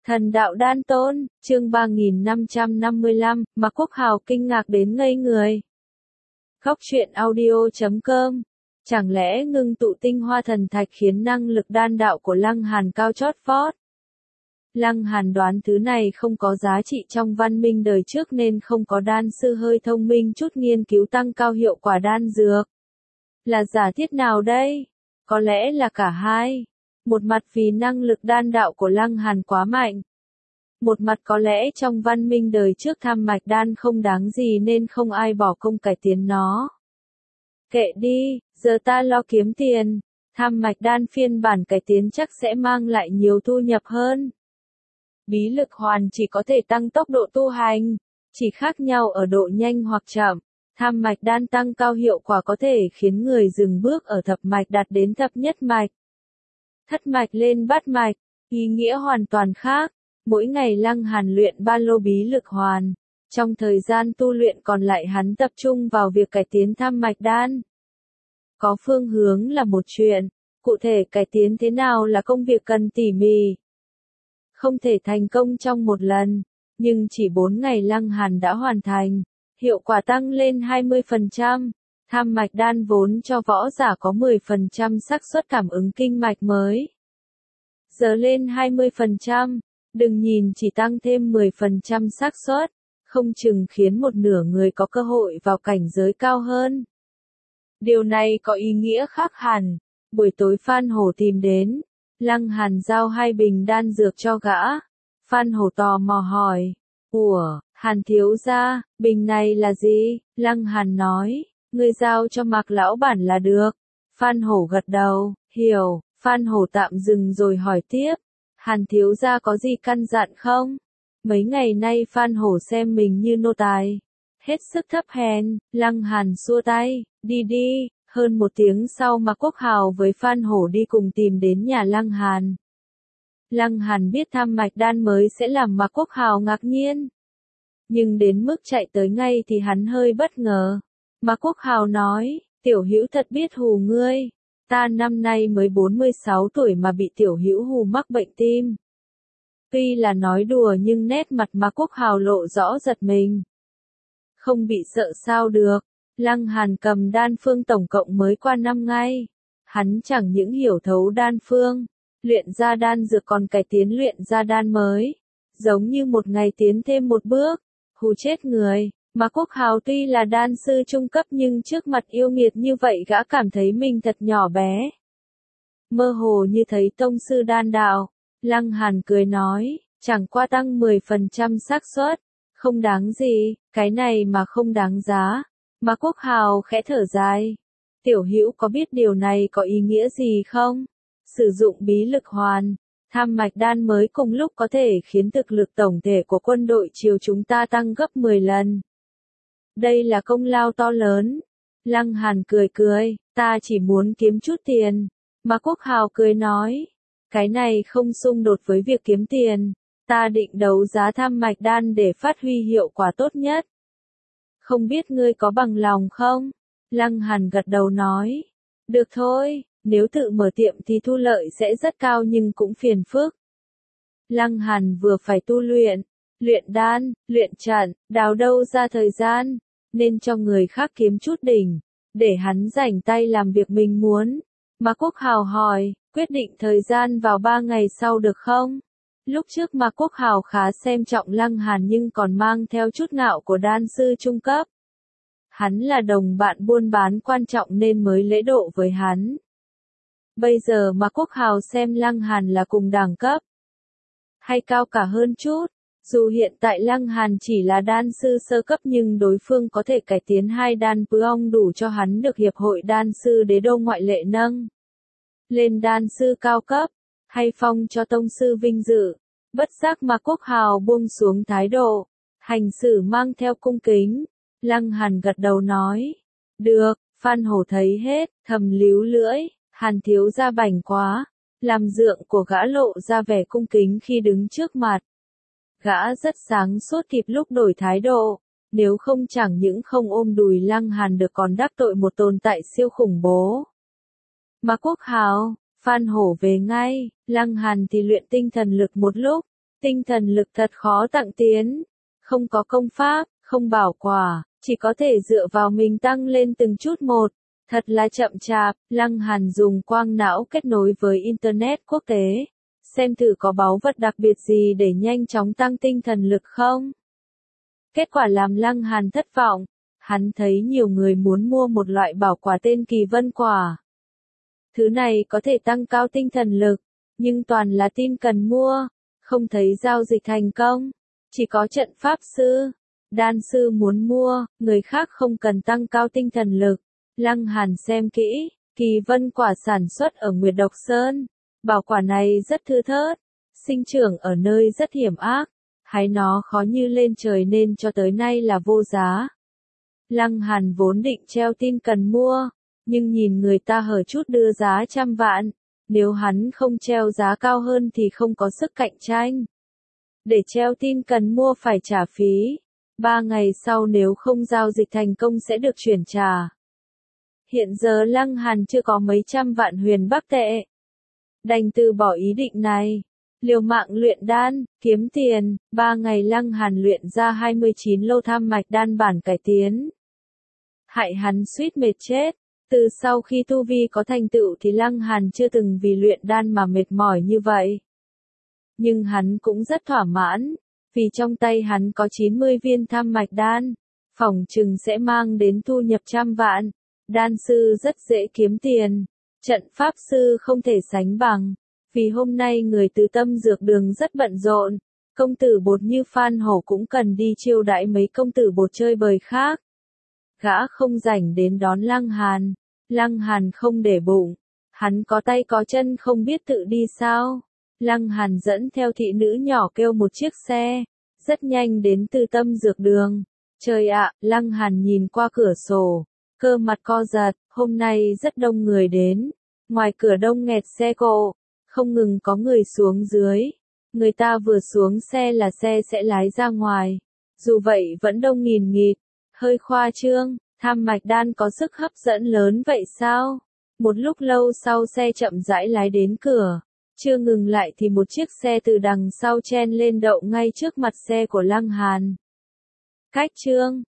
Thần đạo đan tôn, chương 3555, Mạc Quốc Hào kinh ngạc đến ngây người. Góc truyện audio.com. Chẳng lẽ ngưng tụ tinh hoa thần thạch khiến năng lực đan đạo của Lăng Hàn cao chót vót? Lăng Hàn đoán thứ này không có giá trị trong văn minh đời trước nên không có đan sư hơi thông minh chút nghiên cứu tăng cao hiệu quả đan dược. Là giả thiết nào đây? Có lẽ là cả hai. Một mặt vì năng lực đan đạo của Lăng Hàn quá mạnh. Một mặt có lẽ trong văn minh đời trước tham mạch đan không đáng gì nên không ai bỏ công cải tiến nó. Kệ đi, giờ ta lo kiếm tiền. Tham mạch đan phiên bản cải tiến chắc sẽ mang lại nhiều thu nhập hơn. Bí lực hoàn chỉ có thể tăng tốc độ tu hành, chỉ khác nhau ở độ nhanh hoặc chậm. Tham mạch đan tăng cao hiệu quả có thể khiến người dừng bước ở thập mạch đạt đến thập nhất mạch. Thất mạch lên bát mạch, ý nghĩa hoàn toàn khác. Mỗi ngày Lăng Hàn luyện ba lô bí lực hoàn. Trong thời gian tu luyện còn lại hắn tập trung vào việc cải tiến tham mạch đan. Có phương hướng là một chuyện, cụ thể cải tiến thế nào là công việc cần tỉ mỉ. Không thể thành công trong một lần, nhưng chỉ 4 ngày Lăng Hàn đã hoàn thành, hiệu quả tăng lên 20%. Tham mạch đan vốn cho võ giả có 10% xác suất cảm ứng kinh mạch mới. Giờ lên 20%, đừng nhìn chỉ tăng thêm 10% xác suất, không chừng khiến một nửa người có cơ hội vào cảnh giới cao hơn. Điều này có ý nghĩa khác hẳn. Buổi tối Phan Hổ tìm đến, Lăng Hàn giao 2 bình đan dược cho gã. Phan Hổ tò mò hỏi, "Ủa, Hàn thiếu gia, bình này là gì?" Lăng Hàn nói, "Ngươi giao cho Mạc lão bản là được." Phan Hổ gật đầu, hiểu. Phan Hổ tạm dừng rồi hỏi tiếp, "Hàn thiếu gia có gì căn dặn không?" Mấy ngày nay Phan Hổ xem mình như nô tài, hết sức thấp hèn. Lăng Hàn xua tay, "Đi đi." Hơn 1 tiếng sau Mạc Quốc Hào với Phan Hổ đi cùng tìm đến nhà Lăng Hàn. Lăng Hàn biết tham mạch đan mới sẽ làm Mạc Quốc Hào ngạc nhiên. Nhưng đến mức chạy tới ngay thì hắn hơi bất ngờ. Mạc Quốc Hào nói, "Tiểu Hữu thật biết hù ngươi. Ta năm nay mới 46 tuổi mà bị Tiểu Hữu hù mắc bệnh tim." Tuy là nói đùa nhưng nét mặt Mạc Quốc Hào lộ rõ giật mình. Không bị sợ sao được. Lăng Hàn cầm đan phương tổng cộng mới qua 5 ngày. Hắn chẳng những hiểu thấu đan phương, luyện ra đan dược còn cải tiến luyện ra đan mới. Giống như một ngày tiến thêm một bước. Hù chết người. Mạc Quốc Hào tuy là đan sư trung cấp nhưng trước mặt yêu nghiệt như vậy gã cảm thấy mình thật nhỏ bé. Mơ hồ như thấy tông sư đan đạo. Lăng Hàn cười nói, chẳng qua tăng 10% xác suất, không đáng gì, cái này mà không đáng giá. Mạc Quốc Hào khẽ thở dài. Tiểu Hữu có biết điều này có ý nghĩa gì không? Sử dụng bí lực hoàn, tham mạch đan mới cùng lúc có thể khiến thực lực tổng thể của quân đội triều chúng ta tăng gấp 10 lần. Đây là công lao to lớn. Lăng Hàn cười cười, "Ta chỉ muốn kiếm chút tiền." Mạc Quốc Hào cười nói, "Cái này không xung đột với việc kiếm tiền. Ta định đấu giá tham mạch đan để phát huy hiệu quả tốt nhất. Không biết ngươi có bằng lòng không?" Lăng Hàn gật đầu nói, "Được thôi, nếu tự mở tiệm thì thu lợi sẽ rất cao nhưng cũng phiền phức." Lăng Hàn vừa phải tu luyện, luyện đan, luyện trận, đào đâu ra thời gian, nên cho người khác kiếm chút đỉnh, để hắn rảnh tay làm việc mình muốn. Mạc Quốc Hào hỏi, "Quyết định thời gian vào 3 ngày sau được không?" Lúc trước Mạc Quốc Hào khá xem trọng Lăng Hàn nhưng còn mang theo chút ngạo của đan sư trung cấp. Hắn là đồng bạn buôn bán quan trọng nên mới lễ độ với hắn. Bây giờ Mạc Quốc Hào xem Lăng Hàn là cùng đẳng cấp, hay cao cả hơn chút. Dù hiện tại Lăng Hàn chỉ là đan sư sơ cấp nhưng đối phương có thể cải tiến 2 đan Pương đủ cho hắn được Hiệp hội Đan sư Đế đô ngoại lệ nâng lên đan sư cao cấp, hay phong cho tông sư vinh dự. Bất giác Mạc Quốc Hào buông xuống thái độ, hành xử mang theo cung kính. Lăng Hàn gật đầu nói, "Được." Phan Hổ thấy hết, thầm líu lưỡi, "Hàn thiếu gia bảnh quá." Làm dượng của gã lộ ra vẻ cung kính khi đứng trước mặt. Gã rất sáng suốt kịp lúc đổi thái độ, nếu không chẳng những không ôm đùi Lăng Hàn được còn đắc tội một tồn tại siêu khủng bố. Mạc Quốc Hào, Phan Hổ về ngay, Lăng Hàn thì luyện tinh thần lực một lúc, Tinh thần lực thật khó tặng tiến, không có công pháp, không bảo quả, chỉ có thể dựa vào mình tăng lên từng chút một. Thật là chậm chạp. Lăng Hàn dùng quang não kết nối với Internet quốc tế, xem thử có báu vật đặc biệt gì để nhanh chóng tăng tinh thần lực không. Kết quả làm Lăng Hàn thất vọng, hắn thấy nhiều người muốn mua một loại bảo quả tên Kỳ Vân Quả. Thứ này có thể tăng cao tinh thần lực, nhưng toàn là tin cần mua, không thấy giao dịch thành công. Chỉ có trận pháp sư, đan sư muốn mua, người khác không cần tăng cao tinh thần lực. Lăng Hàn xem kỹ, Kỳ Vân Quả sản xuất ở Nguyệt Độc Sơn. Bảo quả này rất thưa thớt, sinh trưởng ở nơi rất hiểm ác, hái nó khó như lên trời nên cho tới nay là vô giá. Lăng Hàn vốn định treo tin cần mua, nhưng nhìn người ta hở chút đưa giá 100 vạn, nếu hắn không treo giá cao hơn thì không có sức cạnh tranh. Để treo tin cần mua phải trả phí, 3 ngày sau nếu không giao dịch thành công sẽ được chuyển trả. Hiện giờ Lăng Hàn chưa có mấy trăm vạn huyền bắc tệ, đành từ bỏ ý định này, liều mạng luyện đan, kiếm tiền. 3 ngày Lăng Hàn luyện ra 29 lô tham mạch đan bản cải tiến. Hại hắn suýt mệt chết. Từ sau khi tu vi có thành tựu thì Lăng Hàn chưa từng vì luyện đan mà mệt mỏi như vậy. Nhưng hắn cũng rất thỏa mãn, vì trong tay hắn có 90 viên tham mạch đan, phỏng chừng sẽ mang đến thu nhập 100 vạn. Đan sư rất dễ kiếm tiền, trận pháp sư không thể sánh bằng, vì hôm nay người từ Tâm Dược Đường rất bận rộn, công tử bột như Phan Hổ cũng cần đi chiêu đãi mấy công tử bột chơi bời khác. Gã không rảnh đến đón Lăng Hàn. Lăng Hàn không để bụng, hắn có tay có chân không biết tự đi sao. Lăng Hàn dẫn theo thị nữ nhỏ kêu một chiếc xe, rất nhanh đến từ Tâm Dược Đường. Trời ạ, Lăng Hàn nhìn qua cửa sổ, cơ mặt co giật, hôm nay rất đông người đến, ngoài cửa đông nghẹt xe cộ, không ngừng có người xuống dưới. Người ta vừa xuống xe là xe sẽ lái ra ngoài, dù vậy vẫn đông nghìn nghịt, hơi khoa trương. Tham mạch đan có sức hấp dẫn lớn vậy sao? Một lúc lâu sau xe chậm rãi lái đến cửa, chưa ngừng lại thì một chiếc xe từ đằng sau chen lên đậu ngay trước mặt xe của Lăng Hàn. Cách chương